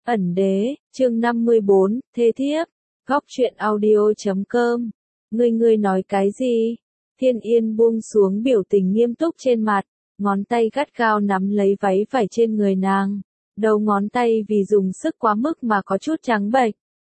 Ẩn đế, chương 54, thê thiếp, góc truyện audio.com. Ngươi nói cái gì? Thiên Yên buông xuống biểu tình nghiêm túc trên mặt, ngón tay gắt gao nắm lấy váy vải trên người nàng. Đầu ngón tay vì dùng sức quá mức mà có chút trắng bệch.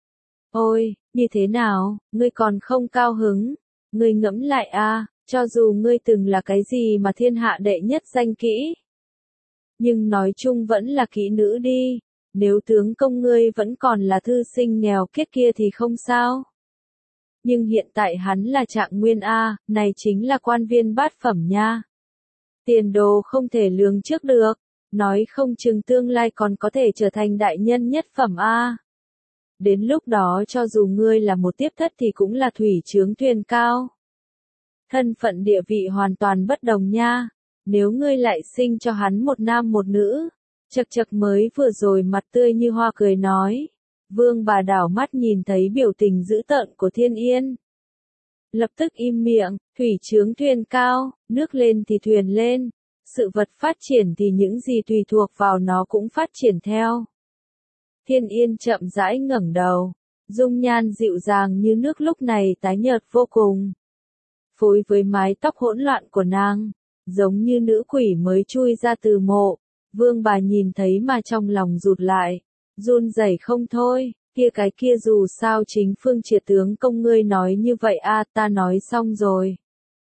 Ôi, như thế nào, ngươi còn không cao hứng? Ngươi ngẫm lại a, cho dù ngươi từng là cái gì mà thiên hạ đệ nhất danh kỹ. Nhưng nói chung vẫn là kỹ nữ đi. Nếu tướng công ngươi vẫn còn là thư sinh nghèo kiết kia thì không sao. Nhưng hiện tại hắn là Trạng Nguyên A, này chính là quan viên bát phẩm nha. Tiền đồ không thể lường trước được, nói không chừng tương lai còn có thể trở thành đại nhân nhất phẩm A. Đến lúc đó cho dù ngươi là một tiếp thất thì cũng là thủy chướng thuyền cao. Thân phận địa vị hoàn toàn bất đồng nha, nếu ngươi lại sinh cho hắn một nam một nữ. Chật chật mới vừa rồi mặt tươi như hoa cười nói. Vương bà đảo mắt nhìn thấy biểu tình dữ tợn của Thiên Yên. Lập tức im miệng, thủy chướng thuyền cao, nước lên thì thuyền lên. Sự vật phát triển thì những gì tùy thuộc vào nó cũng phát triển theo. Thiên Yên chậm rãi ngẩng đầu. Dung nhan dịu dàng như nước lúc này tái nhợt vô cùng. Phối với mái tóc hỗn loạn của nàng, giống như nữ quỷ mới chui ra từ mộ. Vương bà nhìn thấy mà trong lòng rụt lại, run rẩy không thôi, cái kia dù sao chính Phương Triệt tướng công ngươi nói như vậy a, ta nói xong rồi.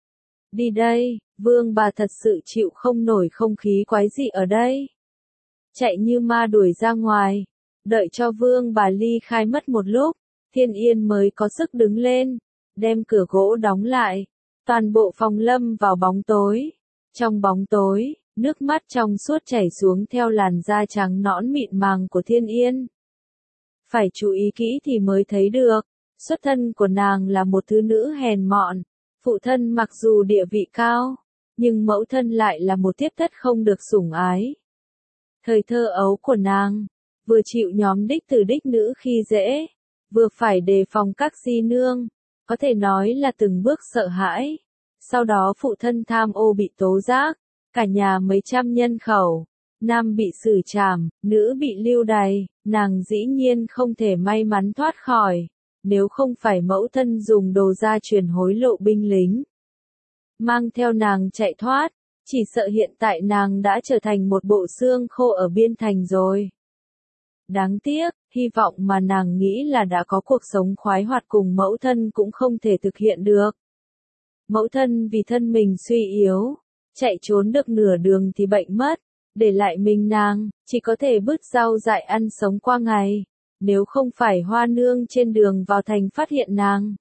Đi đây, Vương bà thật sự chịu không nổi không khí quái dị ở đây. Chạy như ma đuổi ra ngoài, đợi cho Vương bà ly khai mất một lúc, Thiên Yên mới có sức đứng lên, đem cửa gỗ đóng lại, toàn bộ phòng lâm vào bóng tối. Trong bóng tối, nước mắt trong suốt chảy xuống theo làn da trắng nõn mịn màng của Thiên Yên. Phải chú ý kỹ thì mới thấy được, xuất thân của nàng là một thứ nữ hèn mọn, phụ thân mặc dù địa vị cao, nhưng mẫu thân lại là một tiếp thất không được sủng ái. Thời thơ ấu của nàng, vừa chịu nhóm đích tử đích nữ khi dễ, vừa phải đề phòng các di nương, có thể nói là từng bước sợ hãi. Sau đó phụ thân tham ô bị tố giác. Cả nhà mấy trăm nhân khẩu, nam bị xử trảm, nữ bị lưu đày, nàng dĩ nhiên không thể may mắn thoát khỏi, nếu không phải mẫu thân dùng đồ gia truyền hối lộ binh lính. Mang theo nàng chạy thoát, chỉ sợ hiện tại nàng đã trở thành một bộ xương khô ở biên thành rồi. Đáng tiếc, hy vọng mà nàng nghĩ là đã có cuộc sống khoái hoạt cùng mẫu thân cũng không thể thực hiện được. Mẫu thân vì thân mình suy yếu. Chạy trốn được nửa đường thì bệnh mất, để lại mình nàng, chỉ có thể bứt rau dại ăn sống qua ngày, nếu không phải Hoa Nương trên đường vào thành phát hiện nàng.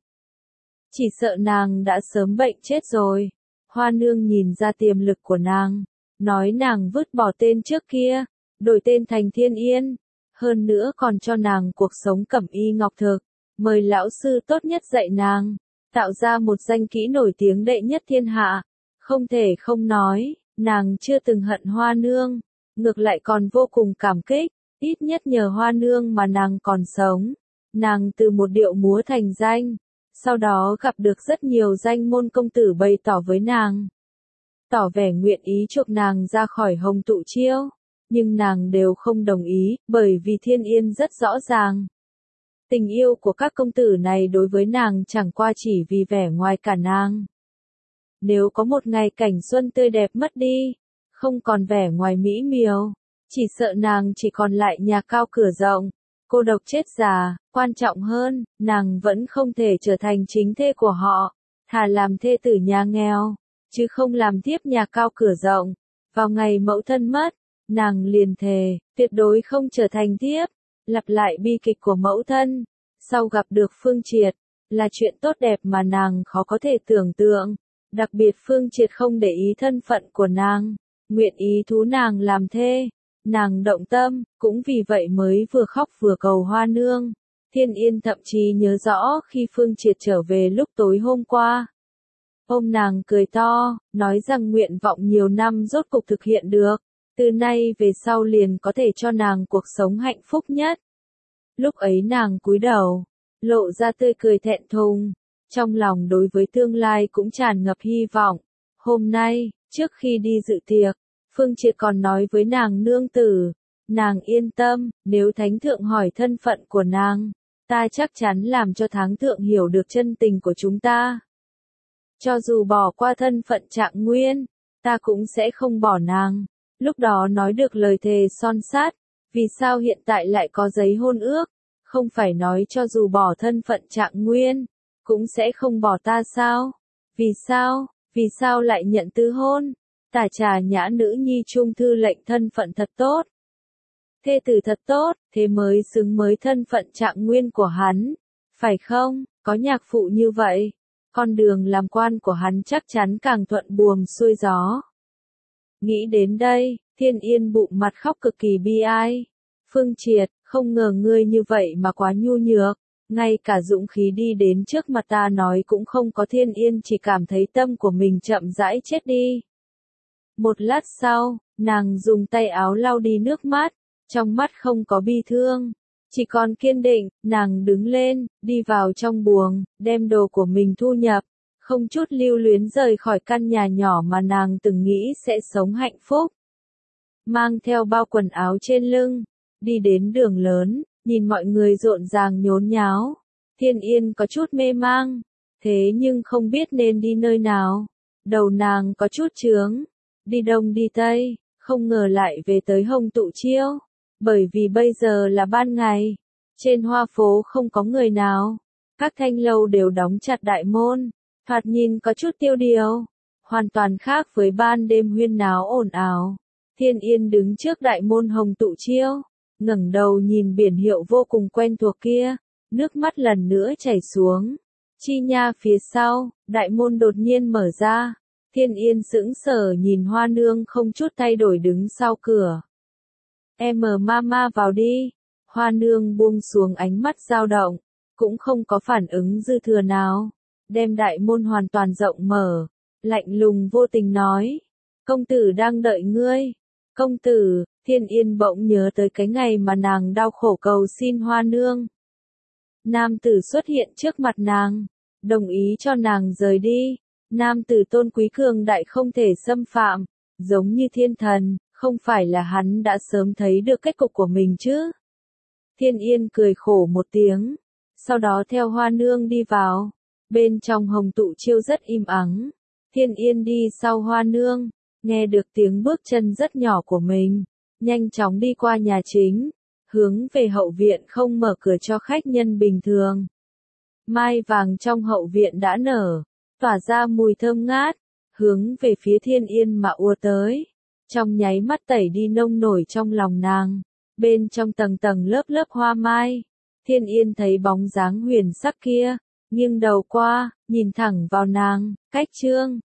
Chỉ sợ nàng đã sớm bệnh chết rồi. Hoa Nương nhìn ra tiềm lực của nàng, nói nàng vứt bỏ tên trước kia, đổi tên thành Thiên Yên, hơn nữa còn cho nàng cuộc sống cẩm y ngọc thực, mời lão sư tốt nhất dạy nàng, tạo ra một danh kỹ nổi tiếng đệ nhất thiên hạ. Không thể không nói, nàng chưa từng hận Hoa Nương, ngược lại còn vô cùng cảm kích, ít nhất nhờ Hoa Nương mà nàng còn sống. Nàng từ một điệu múa thành danh, sau đó gặp được rất nhiều danh môn công tử bày tỏ với nàng. Tỏ vẻ nguyện ý chuộc nàng ra khỏi Hồng Tụ Chiêu, nhưng nàng đều không đồng ý, bởi vì Thiên Yên rất rõ ràng. Tình yêu của các công tử này đối với nàng chẳng qua chỉ vì vẻ ngoài cả nàng. Nếu có một ngày cảnh xuân tươi đẹp mất đi, không còn vẻ ngoài mỹ miều, chỉ sợ nàng chỉ còn lại nhà cao cửa rộng, cô độc chết già, quan trọng hơn, nàng vẫn không thể trở thành chính thê của họ, thà làm thê tử nhà nghèo, chứ không làm thiếp nhà cao cửa rộng. Vào ngày mẫu thân mất, nàng liền thề, tuyệt đối không trở thành thiếp, lặp lại bi kịch của mẫu thân, sau gặp được Phương Triệt, là chuyện tốt đẹp mà nàng khó có thể tưởng tượng. Đặc biệt Phương Triệt không để ý thân phận của nàng, nguyện ý thú nàng làm thê, nàng động tâm, cũng vì vậy mới vừa khóc vừa cầu Hoa Nương. Thiên Yên thậm chí nhớ rõ khi Phương Triệt trở về lúc tối hôm qua. Ôm nàng cười to, nói rằng nguyện vọng nhiều năm rốt cục thực hiện được, từ nay về sau liền có thể cho nàng cuộc sống hạnh phúc nhất. Lúc ấy nàng cúi đầu, lộ ra tươi cười thẹn thùng. Trong lòng đối với tương lai cũng tràn ngập hy vọng. Hôm nay, trước khi đi dự tiệc, Phương Triệt còn nói với nàng nương tử, Nàng yên tâm, nếu thánh thượng hỏi thân phận của nàng, ta chắc chắn làm cho thánh thượng hiểu được chân tình của chúng ta. Cho dù bỏ qua thân phận Trạng Nguyên, ta cũng sẽ không bỏ nàng. Lúc đó nói được lời thề son sắt, vì sao hiện tại lại có giấy hôn ước, không phải nói cho dù bỏ thân phận Trạng Nguyên, cũng sẽ không bỏ ta sao? Vì sao lại nhận tứ hôn? Tả Trà Nhã nữ nhi trung thư lệnh thân phận thật tốt. Thê tử thật tốt, thế mới xứng mới thân phận Trạng Nguyên của hắn. Phải không, có nhạc phụ như vậy, con đường làm quan của hắn chắc chắn càng thuận buồm xuôi gió. Nghĩ đến đây, Thiên Yên bụng mặt khóc cực kỳ bi ai. Phương Triệt, không ngờ ngươi như vậy mà quá nhu nhược, ngay cả dũng khí đi đến trước mặt ta nói cũng không có. Thiên Yên chỉ cảm thấy tâm của mình chậm rãi chết đi. Một lát sau, nàng dùng tay áo lau đi nước mắt, trong mắt không có bi thương, chỉ còn kiên định. Nàng đứng lên, đi vào trong buồng, đem đồ của mình thu nhập, không chút lưu luyến rời khỏi căn nhà nhỏ mà nàng từng nghĩ sẽ sống hạnh phúc. Mang theo bao quần áo trên lưng, đi đến đường lớn, nhìn mọi người rộn ràng nhốn nháo. Thiên Yên có chút mê mang, thế nhưng không biết nên đi nơi nào. Đầu nàng có chút chướng, đi đông đi tây, không ngờ lại về tới Hồng Tụ Chiêu. Bởi vì bây giờ là ban ngày, trên hoa phố không có người nào, các thanh lâu đều đóng chặt đại môn, thoạt nhìn có chút tiêu điều, hoàn toàn khác với ban đêm huyên náo ồn ào. Thiên Yên đứng trước đại môn Hồng Tụ Chiêu, ngẩng đầu nhìn biển hiệu vô cùng quen thuộc kia, nước mắt lần nữa chảy xuống. Chi nha phía sau, đại môn đột nhiên mở ra, Thiên Yên sững sờ nhìn Hoa Nương không chút thay đổi đứng sau cửa. Em mama vào đi. Hoa Nương buông xuống ánh mắt dao động, cũng không có phản ứng dư thừa nào, đem đại môn hoàn toàn rộng mở, lạnh lùng vô tình nói, công tử đang đợi ngươi. Công tử, Thiên Yên bỗng nhớ tới cái ngày mà nàng đau khổ cầu xin Hoa Nương. Nam tử xuất hiện trước mặt nàng, đồng ý cho nàng rời đi. Nam tử tôn quý cường đại không thể xâm phạm, giống như thiên thần, không phải là hắn đã sớm thấy được kết cục của mình chứ? Thiên Yên cười khổ một tiếng, sau đó theo Hoa Nương đi vào. Bên trong Hồng Tụ Chiêu rất im ắng. Thiên Yên đi sau Hoa Nương, nghe được tiếng bước chân rất nhỏ của mình, nhanh chóng đi qua nhà chính, hướng về hậu viện không mở cửa cho khách nhân bình thường. Mai vàng trong hậu viện đã nở, tỏa ra mùi thơm ngát, hướng về phía Thiên Yên mà ùa tới. Trong nháy mắt tẩy đi nông nổi trong lòng nàng, bên trong tầng tầng lớp lớp hoa mai. Thiên Yên thấy bóng dáng huyền sắc kia, nghiêng đầu qua, nhìn thẳng vào nàng, cách trương,